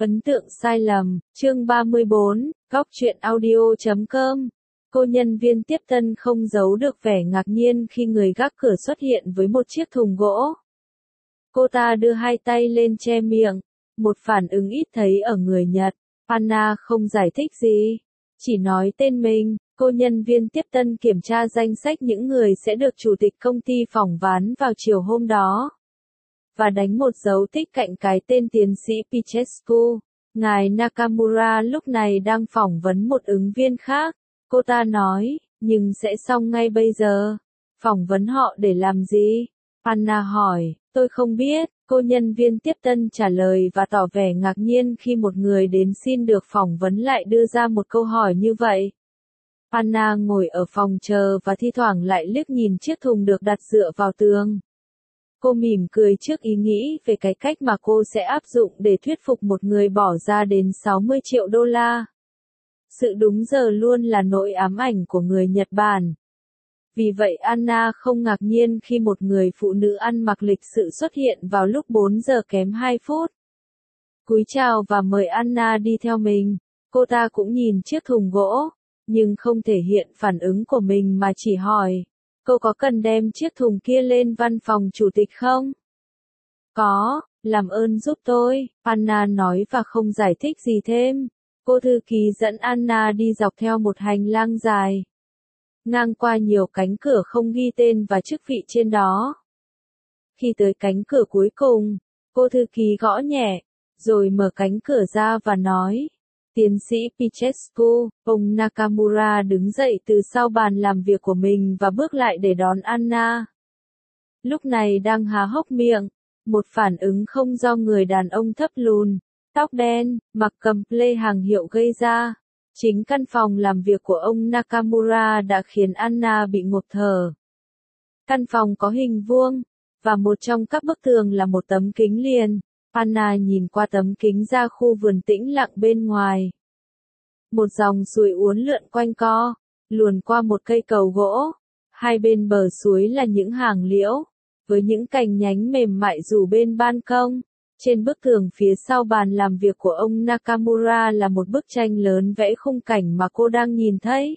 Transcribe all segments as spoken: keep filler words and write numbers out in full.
Ấn tượng sai lầm, chương ba mươi bốn, góc truyện audio chấm com. Cô nhân viên tiếp tân không giấu được vẻ ngạc nhiên khi người gác cửa xuất hiện với một chiếc thùng gỗ. Cô ta đưa hai tay lên che miệng, một phản ứng ít thấy ở người Nhật. Anna không giải thích gì, chỉ nói tên mình. Cô nhân viên tiếp tân kiểm tra danh sách những người sẽ được chủ tịch công ty phỏng vấn vào chiều hôm đó, và đánh một dấu tích cạnh cái tên tiến sĩ Pichescu. Ngài Nakamura lúc này đang phỏng vấn một ứng viên khác. Cô ta nói, nhưng sẽ xong ngay bây giờ. Phỏng vấn họ để làm gì? Anna hỏi, tôi không biết. Cô nhân viên tiếp tân trả lời và tỏ vẻ ngạc nhiên khi một người đến xin được phỏng vấn lại đưa ra một câu hỏi như vậy. Anna ngồi ở phòng chờ và thi thoảng lại liếc nhìn chiếc thùng được đặt dựa vào tường. Cô mỉm cười trước ý nghĩ về cái cách mà cô sẽ áp dụng để thuyết phục một người bỏ ra đến sáu mươi triệu đô la. Sự đúng giờ luôn là nỗi ám ảnh của người Nhật Bản. Vì vậy Anna không ngạc nhiên khi một người phụ nữ ăn mặc lịch sự xuất hiện vào lúc bốn giờ kém hai phút. Cúi chào và mời Anna đi theo mình. Cô ta cũng nhìn chiếc thùng gỗ, nhưng không thể hiện phản ứng của mình mà chỉ hỏi, cô có cần đem chiếc thùng kia lên văn phòng chủ tịch không? Có, làm ơn giúp tôi, Anna nói và không giải thích gì thêm. Cô thư ký dẫn Anna đi dọc theo một hành lang dài, ngang qua nhiều cánh cửa không ghi tên và chức vị trên đó. Khi tới cánh cửa cuối cùng, cô thư ký gõ nhẹ, rồi mở cánh cửa ra và nói, tiến sĩ Pichescu. Ông Nakamura đứng dậy từ sau bàn làm việc của mình và bước lại để đón Anna. Lúc này đang há hốc miệng, một phản ứng không do người đàn ông thấp lùn, tóc đen, mặc cầm plê hàng hiệu gây ra. Chính căn phòng làm việc của ông Nakamura đã khiến Anna bị ngộp thở. Căn phòng có hình vuông, và một trong các bức tường là một tấm kính liền. Anna nhìn qua tấm kính ra khu vườn tĩnh lặng bên ngoài. Một dòng suối uốn lượn quanh co, luồn qua một cây cầu gỗ. Hai bên bờ suối là những hàng liễu, với những cành nhánh mềm mại rủ bên ban công. Trên bức tường phía sau bàn làm việc của ông Nakamura là một bức tranh lớn vẽ khung cảnh mà cô đang nhìn thấy.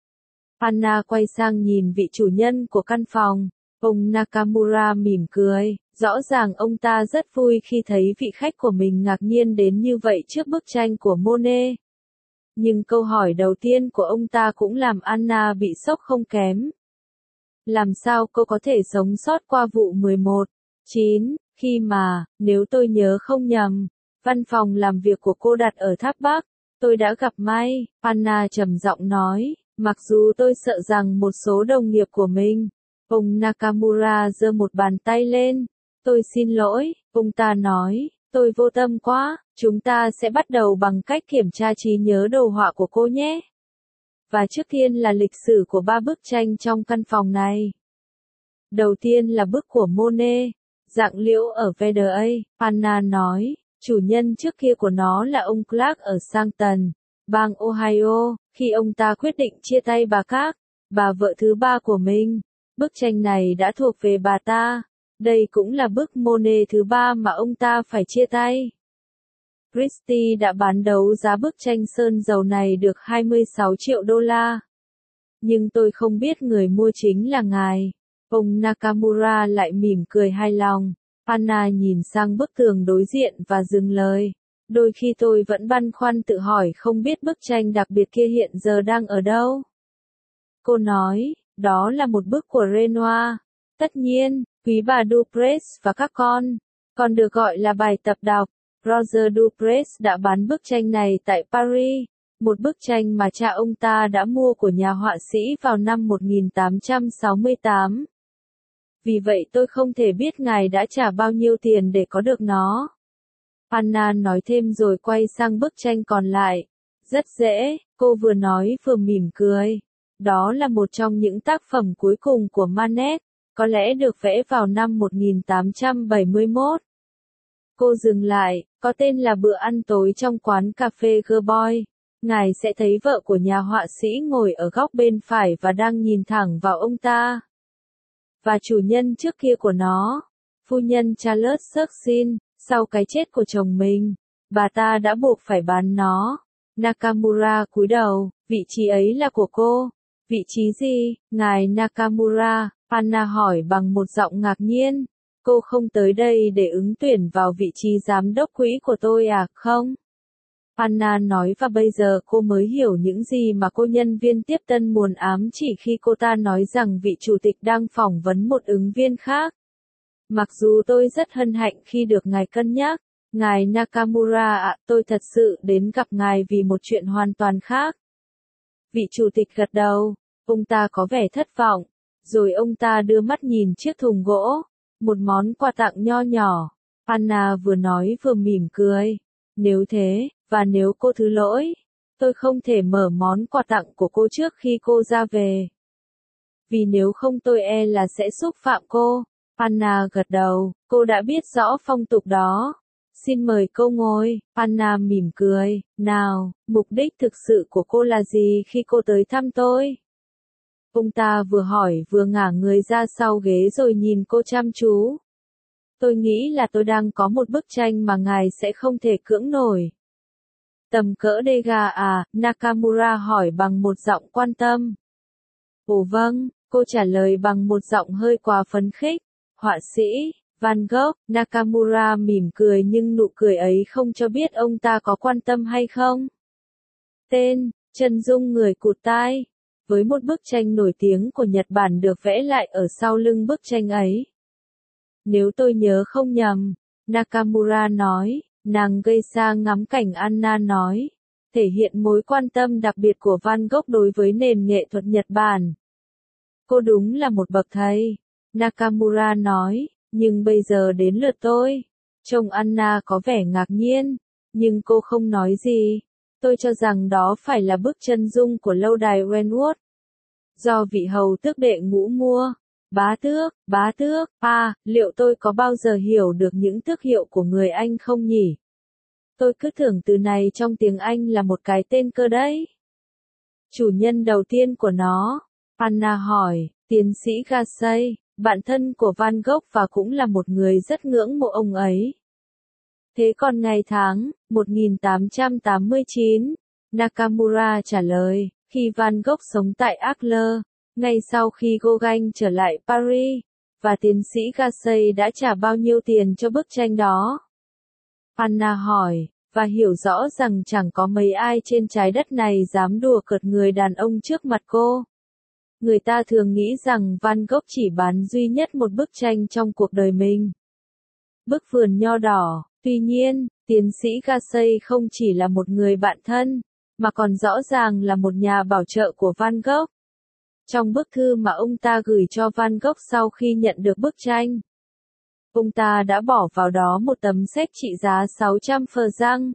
Anna quay sang nhìn vị chủ nhân của căn phòng. Ông Nakamura mỉm cười, rõ ràng ông ta rất vui khi thấy vị khách của mình ngạc nhiên đến như vậy trước bức tranh của Monet. Nhưng câu hỏi đầu tiên của ông ta cũng làm Anna bị sốc không kém. Làm sao cô có thể sống sót qua vụ mười một chín, khi mà, nếu tôi nhớ không nhầm, văn phòng làm việc của cô đặt ở Tháp Bắc, tôi đã gặp May, Anna trầm giọng nói, mặc dù tôi sợ rằng một số đồng nghiệp của mình. Ông Nakamura giơ một bàn tay lên. Tôi xin lỗi, ông ta nói, tôi vô tâm quá, chúng ta sẽ bắt đầu bằng cách kiểm tra trí nhớ đồ họa của cô nhé. Và trước tiên là lịch sử của ba bức tranh trong căn phòng này. Đầu tiên là bức của Monet, dạng liễu ở Veda, Anna nói, chủ nhân trước kia của nó là ông Clark ở Sancton, bang Ohio, khi ông ta quyết định chia tay bà Clark, bà vợ thứ ba của mình. Bức tranh này đã thuộc về bà ta. Đây cũng là bức Monet thứ ba mà ông ta phải chia tay. Christie đã bán đấu giá bức tranh sơn dầu này được hai mươi sáu triệu đô la. Nhưng tôi không biết người mua chính là ngài. Ông Nakamura lại mỉm cười hài lòng. Anna nhìn sang bức tường đối diện và dừng lời. Đôi khi tôi vẫn băn khoăn tự hỏi không biết bức tranh đặc biệt kia hiện giờ đang ở đâu. Cô nói, đó là một bức của Renoir. Tất nhiên, quý bà Dupress và các con, còn được gọi là bài tập đọc. Roger Dupress đã bán bức tranh này tại Paris, một bức tranh mà cha ông ta đã mua của nhà họa sĩ vào năm một nghìn tám trăm sáu mươi tám. Vì vậy tôi không thể biết ngài đã trả bao nhiêu tiền để có được nó. Anna nói thêm rồi quay sang bức tranh còn lại. Rất dễ, cô vừa nói vừa mỉm cười. Đó là một trong những tác phẩm cuối cùng của Manet, có lẽ được vẽ vào năm một nghìn tám trăm bảy mươi mốt. Cô dừng lại, có tên là bữa ăn tối trong quán cà phê Gerboy. Ngài sẽ thấy vợ của nhà họa sĩ ngồi ở góc bên phải và đang nhìn thẳng vào ông ta. Và chủ nhân trước kia của nó, phu nhân Charlotte Surksin, sau cái chết của chồng mình, bà ta đã buộc phải bán nó. Nakamura cúi đầu, vị trí ấy là của cô. Vị trí gì, ngài Nakamura? Anna hỏi bằng một giọng ngạc nhiên. Cô không tới đây để ứng tuyển vào vị trí giám đốc quỹ của tôi à, không? Anna nói và bây giờ cô mới hiểu những gì mà cô nhân viên tiếp tân muốn ám chỉ khi cô ta nói rằng vị chủ tịch đang phỏng vấn một ứng viên khác. Mặc dù tôi rất hân hạnh khi được ngài cân nhắc, ngài Nakamura ạ, tôi thật sự đến gặp ngài vì một chuyện hoàn toàn khác. Vị chủ tịch gật đầu, ông ta có vẻ thất vọng, rồi ông ta đưa mắt nhìn chiếc thùng gỗ, một món quà tặng nho nhỏ. Anna vừa nói vừa mỉm cười. Nếu thế, và nếu cô thứ lỗi, tôi không thể mở món quà tặng của cô trước khi cô ra về. Vì nếu không tôi e là sẽ xúc phạm cô. Anna gật đầu, cô đã biết rõ phong tục đó. Xin mời cô ngồi. Anna mỉm cười. Nào, mục đích thực sự của cô là gì khi cô tới thăm tôi? Ông ta vừa hỏi vừa ngả người ra sau ghế rồi nhìn cô chăm chú. Tôi nghĩ là tôi đang có một bức tranh mà ngài sẽ không thể cưỡng nổi. Tầm cỡ Degas à? Nakamura hỏi bằng một giọng quan tâm. Ồ vâng, cô trả lời bằng một giọng hơi quá phấn khích. Họa sĩ Van Gogh. Nakamura mỉm cười nhưng nụ cười ấy không cho biết ông ta có quan tâm hay không. Tên, chân dung người cụt tai. Với một bức tranh nổi tiếng của Nhật Bản được vẽ lại ở sau lưng bức tranh ấy. Nếu tôi nhớ không nhầm, Nakamura nói, nàng Geisha ngắm cảnh Anna nói, thể hiện mối quan tâm đặc biệt của Van Gogh đối với nền nghệ thuật Nhật Bản. Cô đúng là một bậc thầy, Nakamura nói, nhưng bây giờ đến lượt tôi. Trông Anna có vẻ ngạc nhiên, nhưng cô không nói gì. Tôi cho rằng đó phải là bức chân dung của lâu đài Wentworth. Do vị hầu tước đệ ngũ mua. Bá tước, bá tước, à, liệu tôi có bao giờ hiểu được những tước hiệu của người Anh không nhỉ? Tôi cứ tưởng từ này trong tiếng Anh là một cái tên cơ đấy. Chủ nhân đầu tiên của nó, Anna hỏi, tiến sĩ Gassay, bạn thân của Van Gogh và cũng là một người rất ngưỡng mộ ông ấy. Thế còn ngày tháng, một nghìn tám trăm tám mươi chín, Nakamura trả lời, khi Van Gogh sống tại Arles, ngay sau khi Gauguin trở lại Paris, và tiến sĩ Gassay đã trả bao nhiêu tiền cho bức tranh đó? Anna hỏi, và hiểu rõ rằng chẳng có mấy ai trên trái đất này dám đùa cợt người đàn ông trước mặt cô. Người ta thường nghĩ rằng Van Gogh chỉ bán duy nhất một bức tranh trong cuộc đời mình. Bức vườn nho đỏ. Tuy nhiên, tiến sĩ Gassay không chỉ là một người bạn thân, mà còn rõ ràng là một nhà bảo trợ của Van Gogh. Trong bức thư mà ông ta gửi cho Van Gogh sau khi nhận được bức tranh, ông ta đã bỏ vào đó một tấm séc trị giá sáu trăm franc.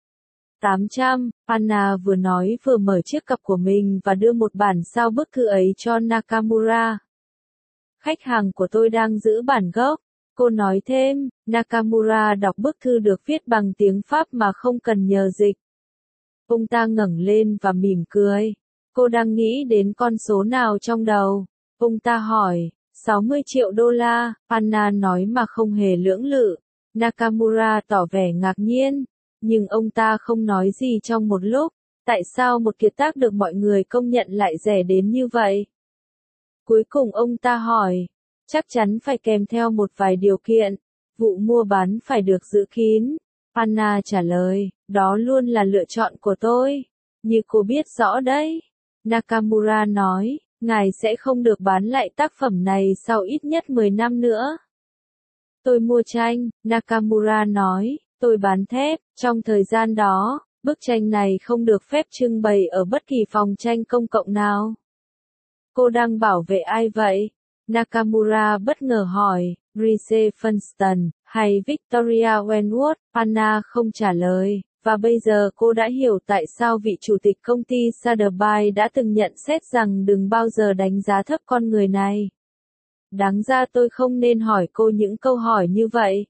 tám trăm, Anna vừa nói vừa mở chiếc cặp của mình và đưa một bản sao bức thư ấy cho Nakamura. Khách hàng của tôi đang giữ bản gốc. Cô nói thêm, Nakamura đọc bức thư được viết bằng tiếng Pháp mà không cần nhờ dịch. Ông ta ngẩng lên và mỉm cười. Cô đang nghĩ đến con số nào trong đầu? Ông ta hỏi, sáu mươi triệu đô la, Anna nói mà không hề lưỡng lự. Nakamura tỏ vẻ ngạc nhiên, nhưng ông ta không nói gì trong một lúc. Tại sao một kiệt tác được mọi người công nhận lại rẻ đến như vậy? Cuối cùng ông ta hỏi, chắc chắn phải kèm theo một vài điều kiện. Vụ mua bán phải được giữ kín. Anna trả lời, đó luôn là lựa chọn của tôi. Như cô biết rõ đấy. Nakamura nói, ngài sẽ không được bán lại tác phẩm này sau ít nhất mười năm nữa. Tôi mua tranh, Nakamura nói, tôi bán thép. Trong thời gian đó, bức tranh này không được phép trưng bày ở bất kỳ phòng tranh công cộng nào. Cô đang bảo vệ ai vậy? Nakamura bất ngờ hỏi, Brice Funston, hay Victoria Wentworth? Anna không trả lời, và bây giờ cô đã hiểu tại sao vị chủ tịch công ty Sotheby's đã từng nhận xét rằng đừng bao giờ đánh giá thấp con người này. Đáng ra tôi không nên hỏi cô những câu hỏi như vậy.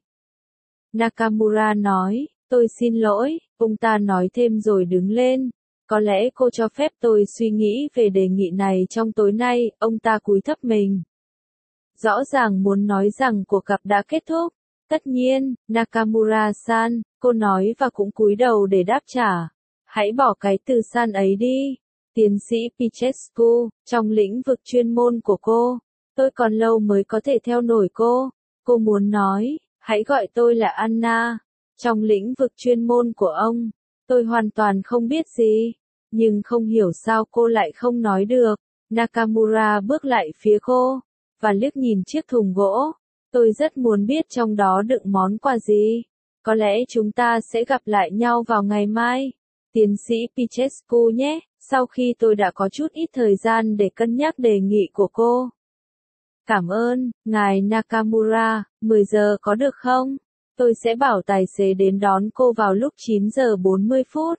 Nakamura nói, tôi xin lỗi, ông ta nói thêm rồi đứng lên. Có lẽ cô cho phép tôi suy nghĩ về đề nghị này trong tối nay, ông ta cúi thấp mình. Rõ ràng muốn nói rằng cuộc gặp đã kết thúc. Tất nhiên, Nakamura-san, cô nói và cũng cúi đầu để đáp trả. Hãy bỏ cái từ san ấy đi. Tiến sĩ Pichescu, trong lĩnh vực chuyên môn của cô, tôi còn lâu mới có thể theo nổi cô. Cô muốn nói, hãy gọi tôi là Anna. Trong lĩnh vực chuyên môn của ông, tôi hoàn toàn không biết gì. Nhưng không hiểu sao cô lại không nói được. Nakamura bước lại phía cô, và liếc nhìn chiếc thùng gỗ. Tôi rất muốn biết trong đó đựng món quà gì. Có lẽ chúng ta sẽ gặp lại nhau vào ngày mai. Tiến sĩ Pichescu nhé, sau khi tôi đã có chút ít thời gian để cân nhắc đề nghị của cô. Cảm ơn, ngài Nakamura, mười giờ có được không? Tôi sẽ bảo tài xế đến đón cô vào lúc chín giờ bốn mươi phút.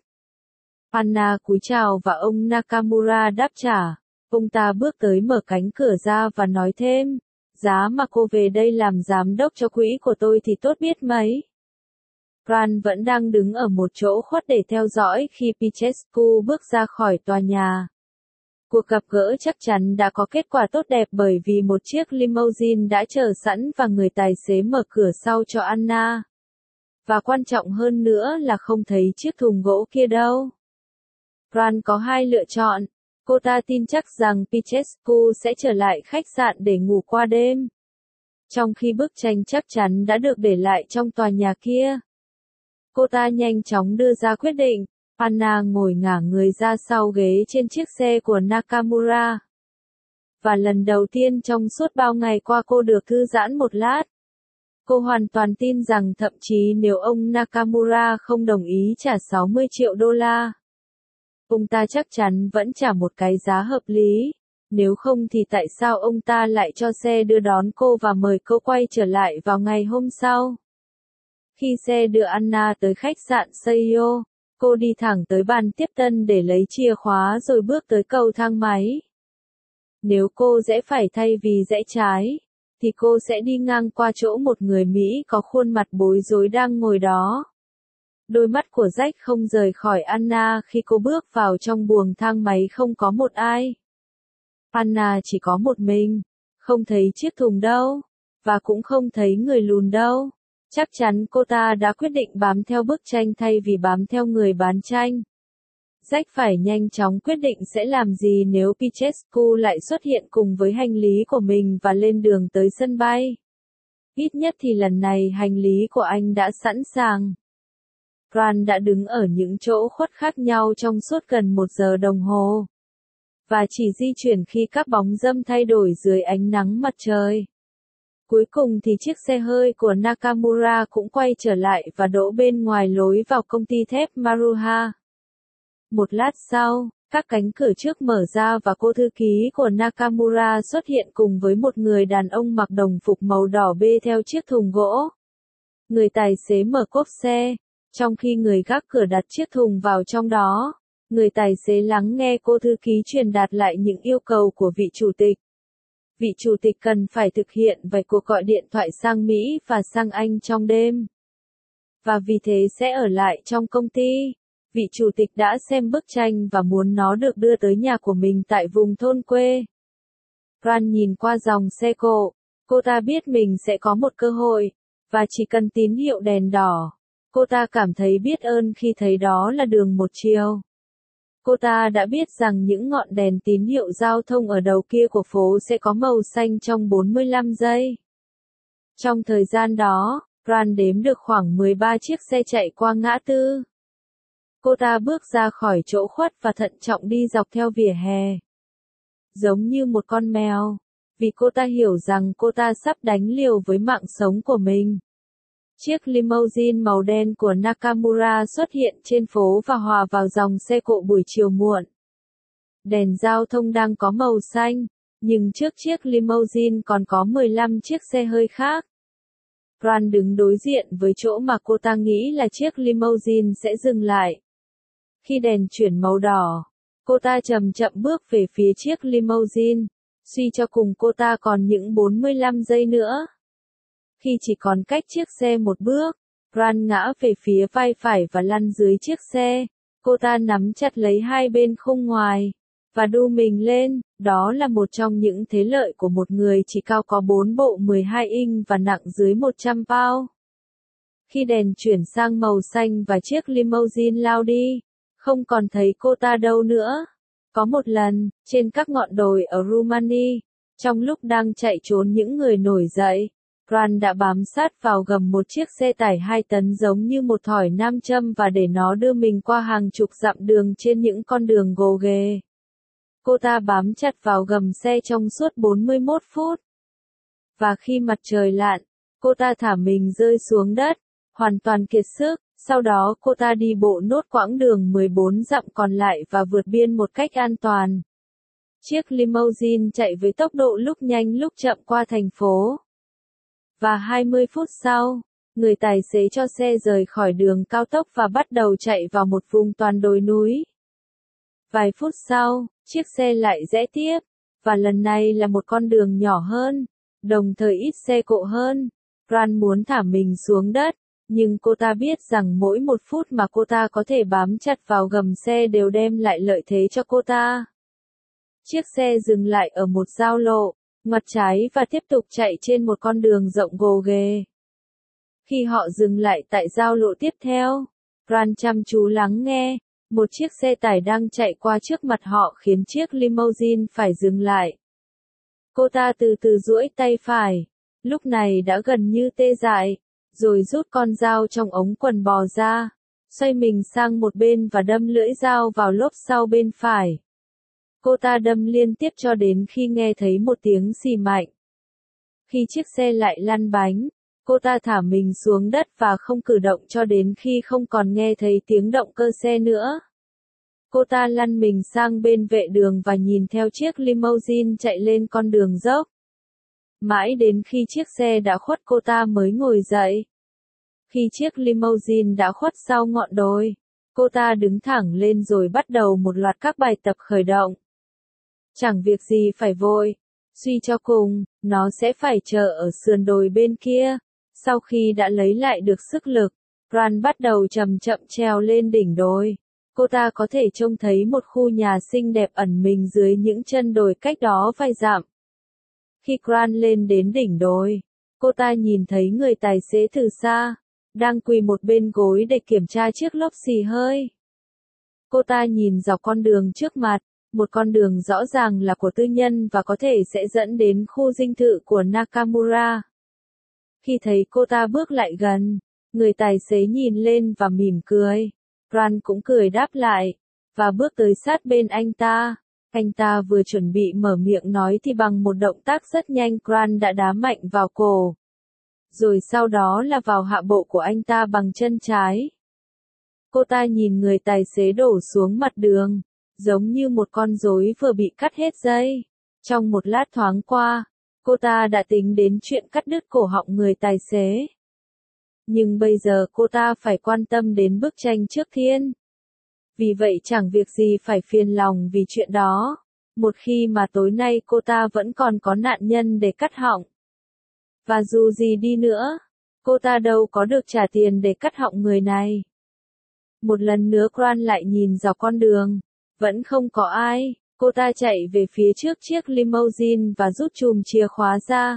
Anna cúi chào và ông Nakamura đáp trả. Ông ta bước tới mở cánh cửa ra và nói thêm, giá mà cô về đây làm giám đốc cho quỹ của tôi thì tốt biết mấy. Ran vẫn đang đứng ở một chỗ khuất để theo dõi khi Pichescu bước ra khỏi tòa nhà. Cuộc gặp gỡ chắc chắn đã có kết quả tốt đẹp bởi vì một chiếc limousine đã chờ sẵn và người tài xế mở cửa sau cho Anna. Và quan trọng hơn nữa là không thấy chiếc thùng gỗ kia đâu. Ran có hai lựa chọn. Cô ta tin chắc rằng Pichescu sẽ trở lại khách sạn để ngủ qua đêm. Trong khi bức tranh chắc chắn đã được để lại trong tòa nhà kia. Cô ta nhanh chóng đưa ra quyết định. Anna ngồi ngả người ra sau ghế trên chiếc xe của Nakamura. Và lần đầu tiên trong suốt bao ngày qua cô được thư giãn một lát. Cô hoàn toàn tin rằng thậm chí nếu ông Nakamura không đồng ý trả sáu mươi triệu đô la, ông ta chắc chắn vẫn trả một cái giá hợp lý. Nếu không thì tại sao ông ta lại cho xe đưa đón cô và mời cô quay trở lại vào ngày hôm sau? Khi xe đưa Anna tới khách sạn Seiyo, cô đi thẳng tới bàn tiếp tân để lấy chìa khóa rồi bước tới cầu thang máy. Nếu cô rẽ phải thay vì rẽ trái, thì cô sẽ đi ngang qua chỗ một người Mỹ có khuôn mặt bối rối đang ngồi đó. Đôi mắt của Jack không rời khỏi Anna khi cô bước vào trong buồng thang máy không có một ai. Anna chỉ có một mình, không thấy chiếc thùng đâu, và cũng không thấy người lùn đâu. Chắc chắn cô ta đã quyết định bám theo bức tranh thay vì bám theo người bán tranh. Jack phải nhanh chóng quyết định sẽ làm gì nếu Pichescu lại xuất hiện cùng với hành lý của mình và lên đường tới sân bay. Ít nhất thì lần này hành lý của anh đã sẵn sàng. Ran đã đứng ở những chỗ khuất khác nhau trong suốt gần một giờ đồng hồ. Và chỉ di chuyển khi các bóng râm thay đổi dưới ánh nắng mặt trời. Cuối cùng thì chiếc xe hơi của Nakamura cũng quay trở lại và đỗ bên ngoài lối vào công ty thép Maruha. Một lát sau, các cánh cửa trước mở ra và cô thư ký của Nakamura xuất hiện cùng với một người đàn ông mặc đồng phục màu đỏ bê theo chiếc thùng gỗ. Người tài xế mở cốp xe, trong khi người gác cửa đặt chiếc thùng vào trong đó. Người tài xế lắng nghe cô thư ký truyền đạt lại những yêu cầu của vị chủ tịch. Vị chủ tịch cần phải thực hiện vài cuộc gọi điện thoại sang Mỹ và sang Anh trong đêm. Và vì thế sẽ ở lại trong công ty. Vị chủ tịch đã xem bức tranh và muốn nó được đưa tới nhà của mình tại vùng thôn quê. Ran nhìn qua dòng xe cộ. Cô ta biết mình sẽ có một cơ hội, và chỉ cần tín hiệu đèn đỏ. Cô ta cảm thấy biết ơn khi thấy đó là đường một chiều. Cô ta đã biết rằng những ngọn đèn tín hiệu giao thông ở đầu kia của phố sẽ có màu xanh trong bốn mươi lăm giây. Trong thời gian đó, Ran đếm được khoảng mười ba chiếc xe chạy qua ngã tư. Cô ta bước ra khỏi chỗ khuất và thận trọng đi dọc theo vỉa hè. Giống như một con mèo, vì cô ta hiểu rằng cô ta sắp đánh liều với mạng sống của mình. Chiếc limousine màu đen của Nakamura xuất hiện trên phố và hòa vào dòng xe cộ buổi chiều muộn. Đèn giao thông đang có màu xanh, nhưng trước chiếc limousine còn có mười lăm chiếc xe hơi khác. Ran đứng đối diện với chỗ mà cô ta nghĩ là chiếc limousine sẽ dừng lại. Khi đèn chuyển màu đỏ, cô ta chậm chậm bước về phía chiếc limousine, suy cho cùng cô ta còn những bốn mươi lăm giây nữa. Khi chỉ còn cách chiếc xe một bước, Ran ngã về phía vai phải và lăn dưới chiếc xe. Cô ta nắm chặt lấy hai bên khung ngoài, và đu mình lên. Đó là một trong những thế lợi của một người chỉ cao có bốn bộ mười hai inch và nặng dưới một trăm pound. Khi đèn chuyển sang màu xanh và chiếc limousine lao đi, không còn thấy cô ta đâu nữa. Có một lần, trên các ngọn đồi ở Rumani, trong lúc đang chạy trốn những người nổi dậy, Grant đã bám sát vào gầm một chiếc xe tải hai tấn giống như một thỏi nam châm và để nó đưa mình qua hàng chục dặm đường trên những con đường gồ ghề. Cô ta bám chặt vào gầm xe trong suốt bốn mươi mốt phút. Và khi mặt trời lặn, cô ta thả mình rơi xuống đất, hoàn toàn kiệt sức. Sau đó cô ta đi bộ nốt quãng đường mười bốn dặm còn lại và vượt biên một cách an toàn. Chiếc limousine chạy với tốc độ lúc nhanh lúc chậm qua thành phố. Và hai mươi phút sau, người tài xế cho xe rời khỏi đường cao tốc và bắt đầu chạy vào một vùng toàn đồi núi. Vài phút sau, chiếc xe lại rẽ tiếp, và lần này là một con đường nhỏ hơn, đồng thời ít xe cộ hơn. Grant muốn thả mình xuống đất, nhưng cô ta biết rằng mỗi một phút mà cô ta có thể bám chặt vào gầm xe đều đem lại lợi thế cho cô ta. Chiếc xe dừng lại ở một giao lộ, ngoặt trái và tiếp tục chạy trên một con đường rộng gồ ghề. Khi họ dừng lại tại giao lộ tiếp theo, Grant chăm chú lắng nghe, một chiếc xe tải đang chạy qua trước mặt họ khiến chiếc limousine phải dừng lại. Cô ta từ từ duỗi tay phải, lúc này đã gần như tê dại, rồi rút con dao trong ống quần bò ra, xoay mình sang một bên và đâm lưỡi dao vào lốp sau bên phải. Cô ta đâm liên tiếp cho đến khi nghe thấy một tiếng xì mạnh. Khi chiếc xe lại lăn bánh, cô ta thả mình xuống đất và không cử động cho đến khi không còn nghe thấy tiếng động cơ xe nữa. Cô ta lăn mình sang bên vệ đường và nhìn theo chiếc limousine chạy lên con đường dốc. Mãi đến khi chiếc xe đã khuất cô ta mới ngồi dậy. Khi chiếc limousine đã khuất sau ngọn đồi, cô ta đứng thẳng lên rồi bắt đầu một loạt các bài tập khởi động. Chẳng việc gì phải vội, suy cho cùng, nó sẽ phải chờ ở sườn đồi bên kia. Sau khi đã lấy lại được sức lực, Grant bắt đầu chậm chậm trèo lên đỉnh đồi. Cô ta có thể trông thấy một khu nhà xinh đẹp ẩn mình dưới những chân đồi cách đó vài dặm. Khi Grant lên đến đỉnh đồi, cô ta nhìn thấy người tài xế từ xa, đang quỳ một bên gối để kiểm tra chiếc lốp xì hơi. Cô ta nhìn dọc con đường trước mặt, một con đường rõ ràng là của tư nhân và có thể sẽ dẫn đến khu dinh thự của Nakamura. Khi thấy cô ta bước lại gần, người tài xế nhìn lên và mỉm cười. Grant cũng cười đáp lại, và bước tới sát bên anh ta. Anh ta vừa chuẩn bị mở miệng nói thì bằng một động tác rất nhanh Grant đã đá mạnh vào cổ. Rồi sau đó là vào hạ bộ của anh ta bằng chân trái. Cô ta nhìn người tài xế đổ xuống mặt đường, giống như một con rối vừa bị cắt hết dây. Trong một lát thoáng qua, cô ta đã tính đến chuyện cắt đứt cổ họng người tài xế. Nhưng bây giờ cô ta phải quan tâm đến bức tranh trước thiên. Vì vậy chẳng việc gì phải phiền lòng vì chuyện đó, một khi mà tối nay cô ta vẫn còn có nạn nhân để cắt họng. Và dù gì đi nữa, cô ta đâu có được trả tiền để cắt họng người này. Một lần nữa Grant lại nhìn dọc con đường, vẫn không có ai, cô ta chạy về phía trước chiếc limousine và rút chùm chìa khóa ra.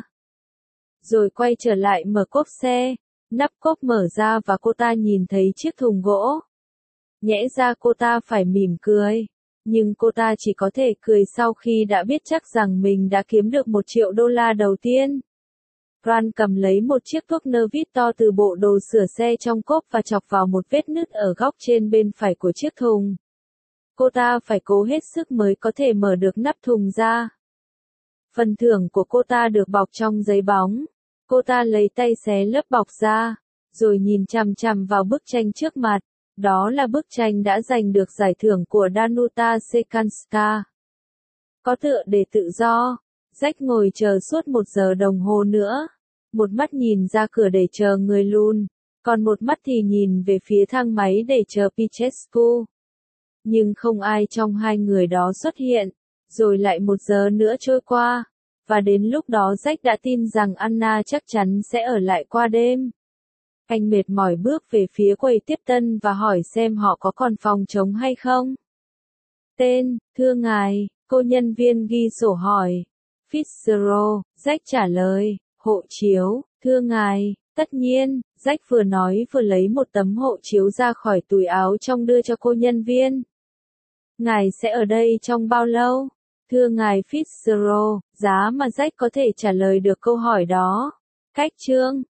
Rồi quay trở lại mở cốp xe, nắp cốp mở ra và cô ta nhìn thấy chiếc thùng gỗ. Nhẽ ra cô ta phải mỉm cười, nhưng cô ta chỉ có thể cười sau khi đã biết chắc rằng mình đã kiếm được một triệu đô la đầu tiên. Grant cầm lấy một chiếc thuốc nơ vít to từ bộ đồ sửa xe trong cốp và chọc vào một vết nứt ở góc trên bên phải của chiếc thùng. Cô ta phải cố hết sức mới có thể mở được nắp thùng ra. Phần thưởng của cô ta được bọc trong giấy bóng. Cô ta lấy tay xé lớp bọc ra, rồi nhìn chằm chằm vào bức tranh trước mặt. Đó là bức tranh đã giành được giải thưởng của Danuta Sekanska. Có tựa đề tự do, Jack ngồi chờ suốt một giờ đồng hồ nữa. Một mắt nhìn ra cửa để chờ người lùn, còn một mắt thì nhìn về phía thang máy để chờ Pichescu. Nhưng không ai trong hai người đó xuất hiện, rồi lại một giờ nữa trôi qua, và đến lúc đó Jack đã tin rằng Anna chắc chắn sẽ ở lại qua đêm. Anh mệt mỏi bước về phía quầy tiếp tân và hỏi xem họ có còn phòng trống hay không. Tên, thưa ngài, cô nhân viên ghi sổ hỏi. Fitzgerald, Jack trả lời, hộ chiếu, thưa ngài, tất nhiên, Jack vừa nói vừa lấy một tấm hộ chiếu ra khỏi túi áo trong đưa cho cô nhân viên. Ngài sẽ ở đây trong bao lâu? Thưa ngài Fitzgerald, giá mà Jack có thể trả lời được câu hỏi đó. Cách chương